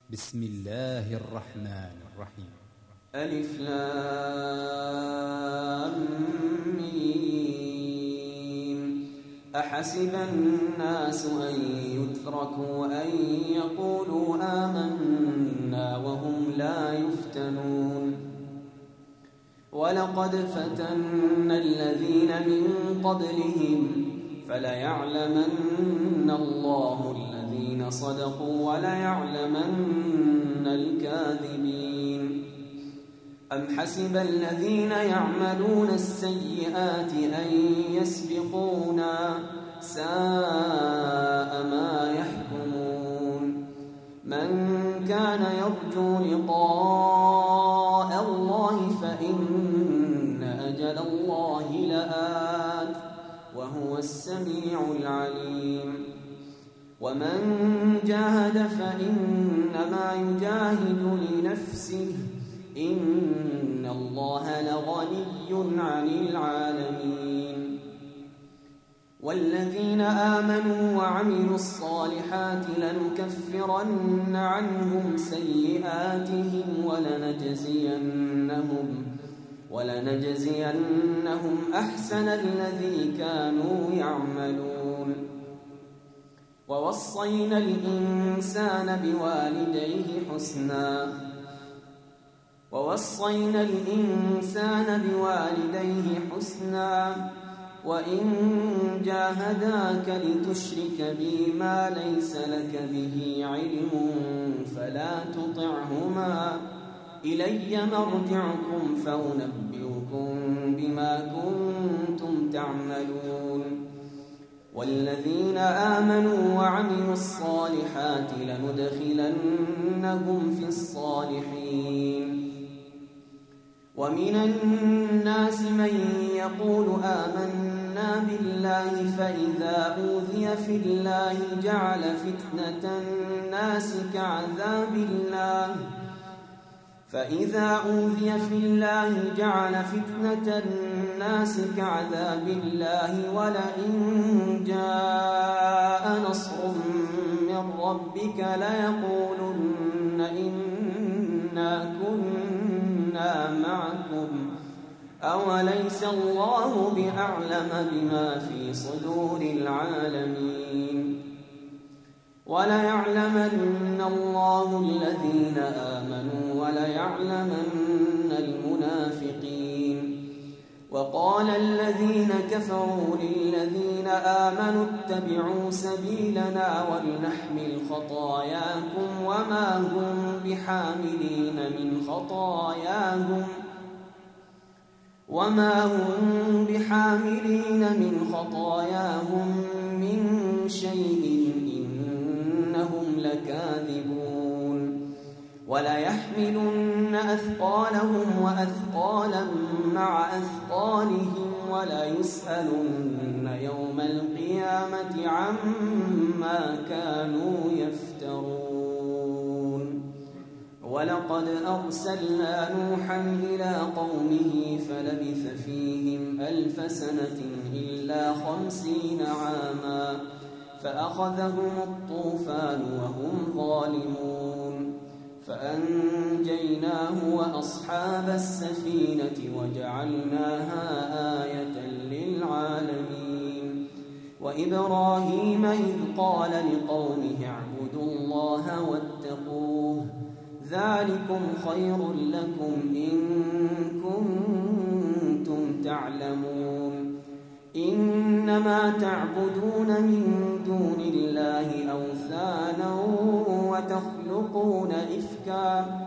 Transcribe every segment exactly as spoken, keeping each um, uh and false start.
بسم الله الرحمن الرحيم. ألف لام ميم. أحسب الناس أن يتركوا أن يقولوا آمنا وهم لا يفتنون. ولقد فتنا الذين من قبلهم فليعلمن الله الذين صدقوا وليعلمن الكاذبين. أم حسب الذين يعملون السيئات أن يسبقونا ساء ما يحكمون. من كان يرجو لقاء الله فإن أجل الله لآت وهو السميع العليم. ومن جاهد فإنما يجاهد لنفسه إن الله لغني عن العالمين. والذين آمنوا وعملوا الصالحات لنكفرن عنهم سيئاتهم ولنجزينهم ولنجزينهم أحسن الذي كانوا يعملون. ووصينا الإنسان بوالديه حسنا ووصينا الإنسان بوالديه حسنا وإن جاهداك لتشرك بي ما ليس لك به علم فلا تطعهما إلي مرجعكم فأنبئكم بما كنتم تعملون. والذين آمنوا وعملوا الصالحات لندخلنهم في الصالحين. ومن الناس من يقول آمنا بالله فإذا أوذي في الله جعل فتنة الناس كعذاب الله فإذا أوذي في الله جعل فتنة الناس كعذاب الله ولئن جاء نصر من ربك ليقولن إنا كنا معكم أوليس الله بأعلم بما في صدور العالمين. وليعلمن الله الذين آمنوا وليعلمن المنافقين. وقال الذين كفروا للذين آمنوا اتبعوا سبيلنا ولنحمل خطاياكم وما هم بحاملين من خطاياهم وما هم بحاملين من خطاياهم من شيء إنهم لكاذبون. وليحملن أثقالهم وأثقالا مع أثقالهم وليسألن يوم القيامة عما كانوا يفترون. ولقد أرسلنا نوحا إلى قومه فلبث فيهم ألف سنة إلا خمسين عاما فأخذهم الطوفان وهم ظالمون فأنجيناه وأصحاب السفينة وجعلناها آية للعالمين. وإبراهيم إذ قال لقومه اعبدوا الله واتقوه ذلكم خير لكم إن كنتم تعلمون. إنما تعبدون من دون الله أوثانا وتخلقون إفكا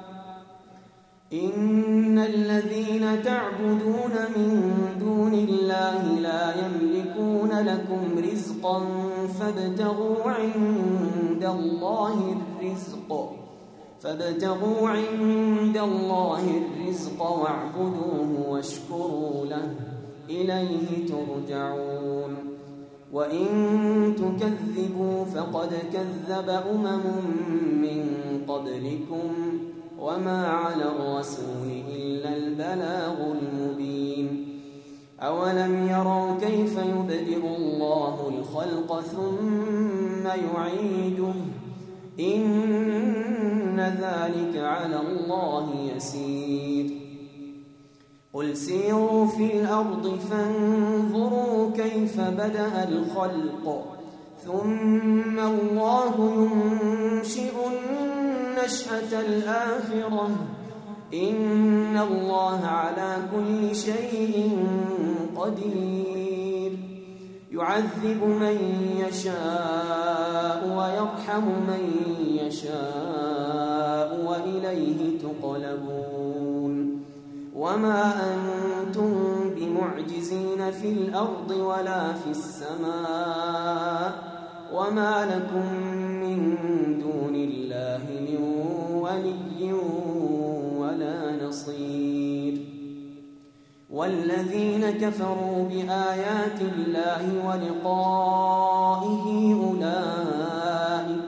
إن الذين تعبدون من دون الله لا يملكون لكم رزقا فابتغوا عند الله الرزق فابتغوا عند الله الرزق واعبدوه واشكروا له إليه ترجعون. وإن تكذبوا فقد كذب أمم من قبلكم وما على الرسول إلا البلاغ المبين. أولم يروا كيف يبدئ الله الخلق ثم يعيده إن ذلك على الله يسير قل سيروا في الأرض فانظروا كيف بدأ الخلق ثم الله ينشئ النشأة الآخرة إن الله على كل شيء قدير يعذب من يشاء ويرحم من يشاء وإليه تقلبون وما أنتم بمعجزين في الأرض ولا في السماء وما لكم من دون الله من ولي ولا نصير والذين كفروا بآيات الله ولقائه أولئك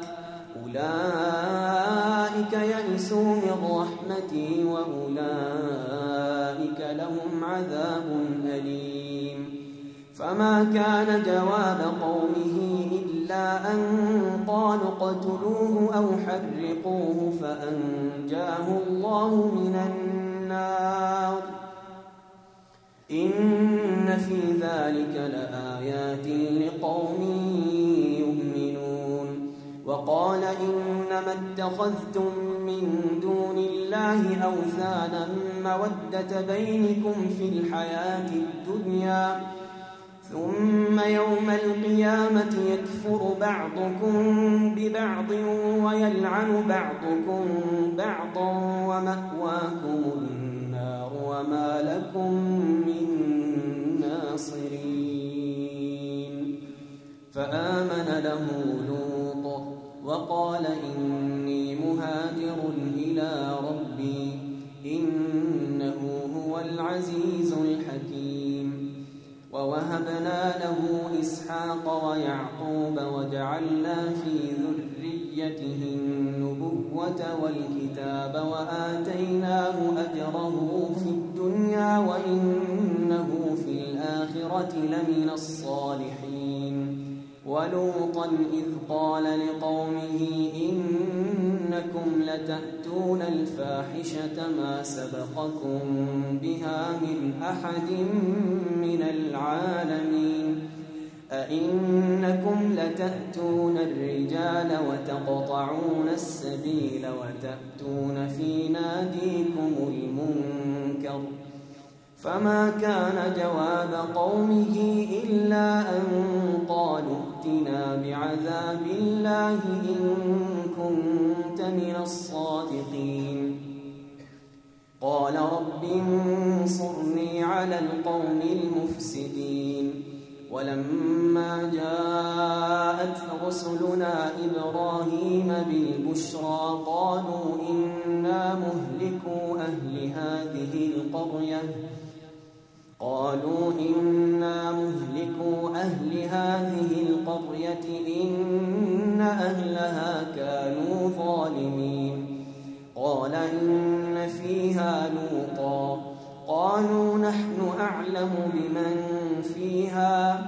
أولئك يئسوا من رحمتي وأولئك لهم عذاب أليم فما كان جواب قومه إلا أن قالوا اقتلوه أو حرقوه فأنجاه الله من النار إن في ذلك لآيات لقوم يؤمنون وقال إنما اتخذتم من دون الله أوثانا مودة بينكم في الحياة الدنيا ثم يوم القيامة يكفر بعضكم ببعض ويلعن بعضكم بعضا ومأواكم النار وما لكم من ناصرين فآمن له لوط وقال إني مهاجر إلى ربي إنه هو العزيز الحكيم ووهبنا له إسحاق ويعقوب وجعلنا في ذريته النبوة والكتاب وآتيناه أجره في الدنيا وإنه في الآخرة لمن الصالحين ولوطا إذ قال لقومه إنكم لتأتون الفاحشة ما سبقكم بها من أحد من العالمين أئنكم لتأتون الرجال وتقطعون السبيل وتأتون في ناديكم المنكر فما كان جواب قومه إلا أن قالوا ائتنا بعذاب الله إن كنت من الصادقين قال رب انصرني على القوم المفسدين ولما جاءت رسلنا إبراهيم بالبشرى قالوا إنا مهلكو أهل هذه القرية قالوا إنا مهلكو أهل هذه القرية إن أهلها كانوا ظالمين قال إن فيها لوطا قالوا نحن أعلم بمن فيها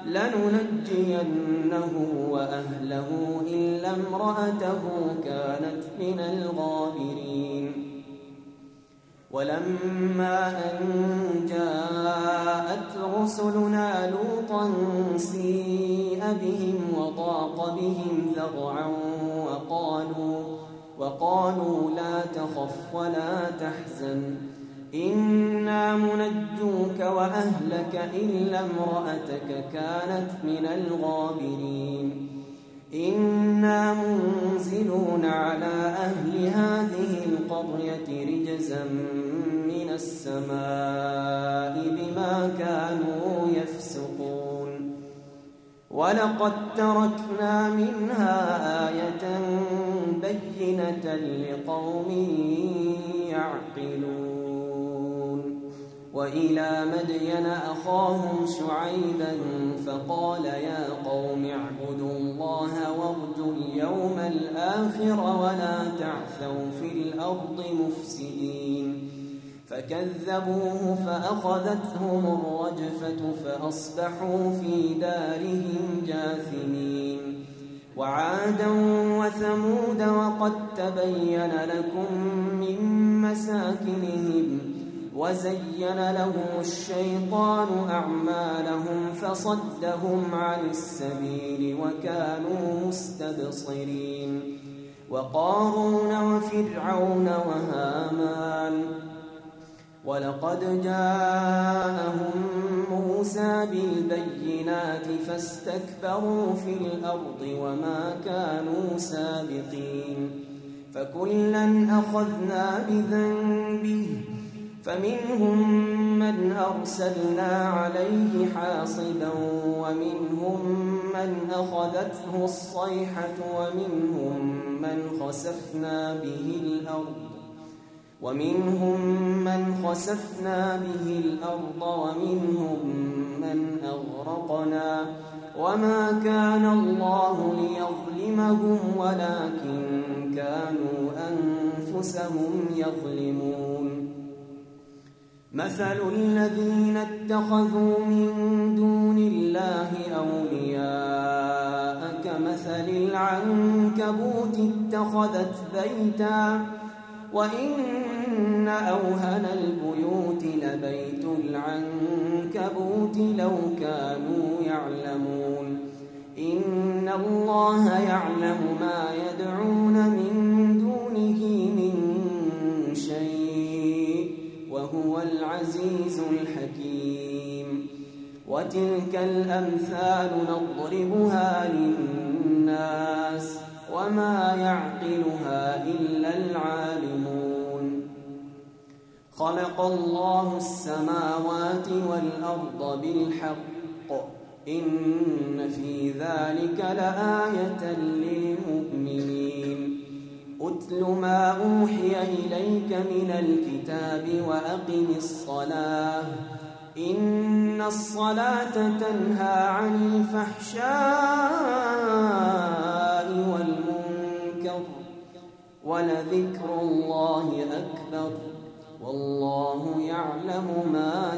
لننجينه وأهله إلا امرأته كانت من الغابرين ولما أن جاءت رسلنا لوطا سيء بهم وضاق بهم ذرعا وقالوا, وقالوا لا تخف ولا تحزن إنا منجوك وأهلك إلا امرأتك كانت من الغابرين إنا منزلون على أهل هذه القرية رجزا من السماء بما كانوا يفسقون ولقد تركنا منها آية بينة لقوم يعقلون وإلى مدين أخاهم شعيبا فقال يا قوم اعبدوا الله وارجوا اليوم الآخر ولا تعثوا في الأرض مفسدين فكذبوه فأخذتهم الرجفة فأصبحوا في دارهم جاثمين وعادا وثمود وقد تبين لكم من مساكنهم وزين لهم الشيطان أعمالهم فصدهم عن السبيل وكانوا مستبصرين وقارون وفرعون وهامان ولقد جاءهم موسى بالبينات فاستكبروا في الأرض وما كانوا سابقين فكلا أخذنا بذنبه فمنهم من أرسلنا عليه حاصبا ومنهم من أخذته الصيحة ومنهم من خسفنا به الأرض ومنهم من خسفنا به الأرض ومنهم من أغرقنا وما كان الله ليظلمهم ولكن كانوا أنفسهم يظلمون مثل الذين اتخذوا من دون الله أولياء كمثل العنكبوت اتخذت بيتا وإن أوهن البيوت لبيت العنكبوت لو كانوا يعلمون إن الله يعلم ما يدعون من دونه من شيء وهو العزيز الحكيم وتلك الأمثال نضربها للناس وما يعقلها إلا العالمون خلق الله السماوات والأرض بالحق إن في ذلك لآية للمؤمنين أتل ما أوحي إليك من الكتاب وأقم الصلاة إن الصلاة تنهى عن الفحشاء والمنكر ولذكر الله أكبر والله يعلم ما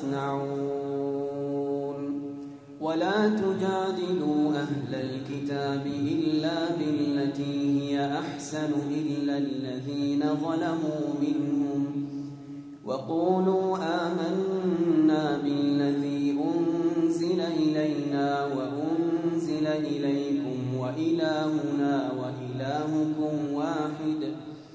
تصنعون ولا تجادلوا أهل الكتاب إلا بالتي هي أحسن إلا الذين ظلموا منهم وقولوا آمنا بالذي أنزل إلينا وأنزل إليكم وإلهنا وإلهكم واحد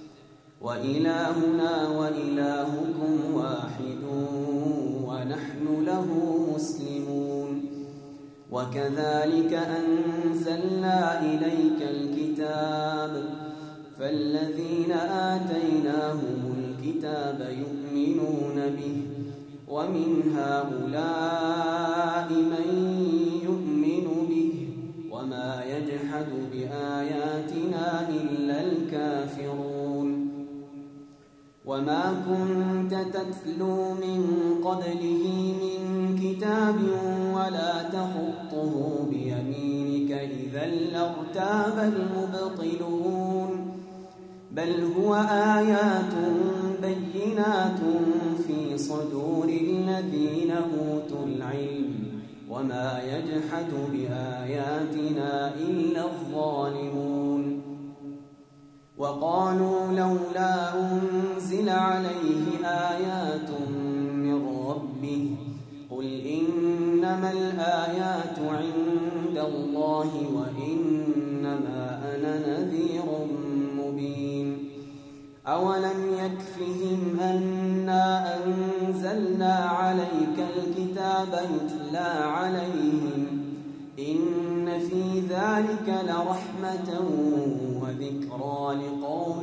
وإلهنا وإلهكم واحد ونحن له مسلمون وكذلك أنزلنا إليك الكتاب فالذين آتيناهم الكتاب يؤمنون به ومن هؤلاء من يؤمن به وما يجحد بآياتنا إلا الكافرون وما كنت تتلو من قبله من كتاب ولا تخطه بيمينك إذا لارتاب المبطلون بل هو آيات بينات في صدور الذين أوتوا العلم وما يجحد بآياتنا إلا الظالمون وقالوا لولا أنزل عليه آيات من ربه قل إنما الآيات عند الله وإنما أنا نذير مبين أولم يكفهم أنا أنزلنا عليك الكتاب يتلى عليهم إن في ذلك لرحمة وذكرى لقوم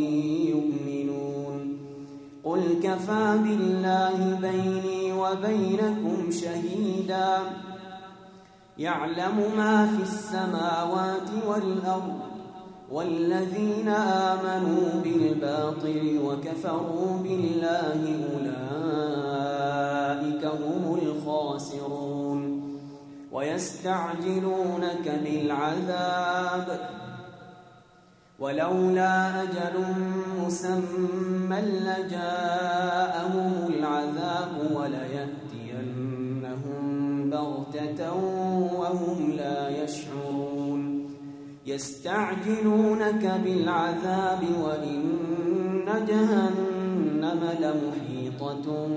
يؤمنون قل كفى بالله بيني وبينكم شهيدا يعلم ما في السماوات والأرض والذين آمنوا بالباطل وكفروا بالله أولئك هم الخاسرون ويستعجلونك بالعذاب ولولا أجل مسمى لجاءهم العذاب وليأتينهم بغتة وهم لا يشعرون يستعجلونك بالعذاب وإن جهنم لمحيطة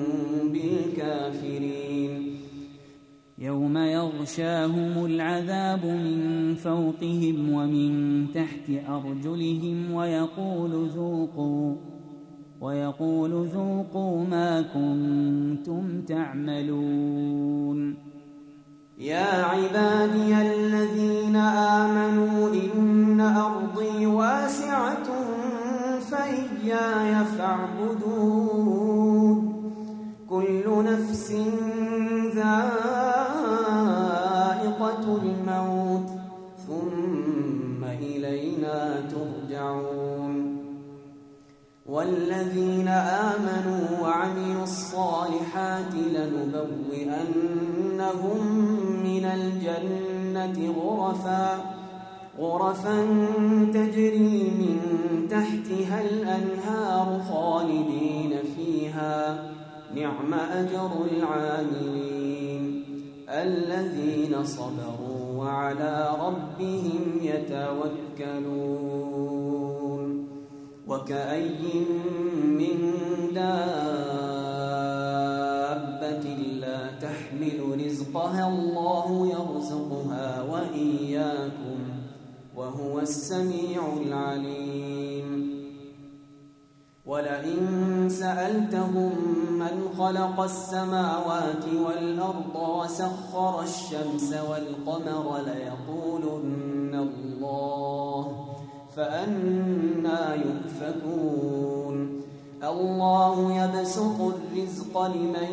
بالكافرين يوم يغشاهم العذاب من فوقهم ومن تحت أرجلهم ويقول ذوقوا ويقول ذوقوا ما كنتم تعملون يا عبادي الذين آمنوا إن أرضي واسعة فإياي فاعبدون كل نفس ذائقة الموت ثم إلينا ترجعون والذين آمنوا وعملوا الصالحات لنبوئنهم من الجنة غرفا غرفا تجري من تحتها الأنهار خالدين فيها نعم أجر العاملين الذين صبروا وعلى ربهم يتوكلون وكأي من دابة لا تحمل رزقها الله يرزقها وإياكم وهو السميع العليم ولئن سألتهم من خلق السماوات والأرض وسخر الشمس والقمر ليقولن الله فأنى يؤفكون الله يبسط الرزق لمن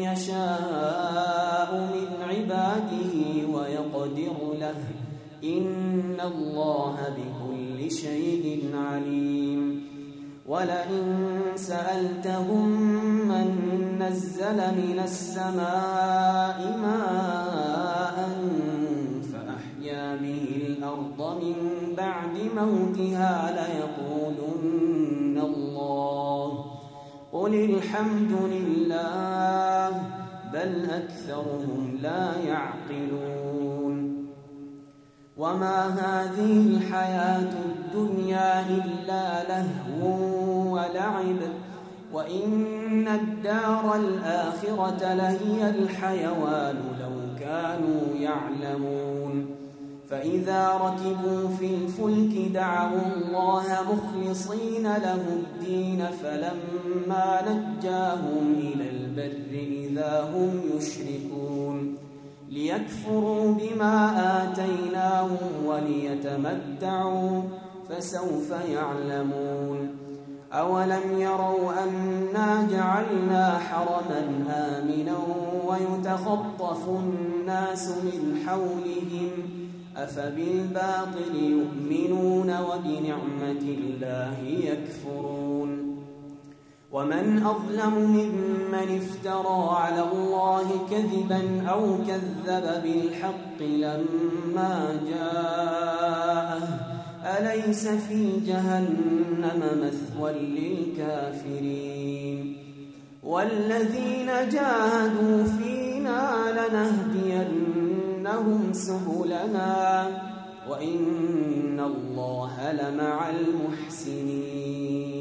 يشاء من عباده ويقدر له إن الله بكل شيء عليم ولئن سألتهم من نزل من السماء ماء فأحيا به الأرض من بعد موتها ليقولن الله قل الحمد لله بل أكثرهم لا يعقلون وما هذه الحياة الدنيا إلا لهو ولعب وإن الدار الآخرة لهي الحيوان لو كانوا يعلمون فإذا ركبوا في الفلك دعوا الله مخلصين له الدين فلما نجاهم إلى البر إذا هم يشركون ليكفروا بما آتيناهم وليتمتعوا فسوف يعلمون أولم يروا أنا جعلنا حرما آمنا ويتخطف الناس من حولهم أفبالباطل يؤمنون وبنعمة الله يكفرون ومن أظلم ممن افترى على الله كذبا أو كذب بالحق لما جاءه أليس في جهنم مثوى للكافرين والذين جاهدوا فينا لنهدينهم سبلنا وإن الله لمع المحسنين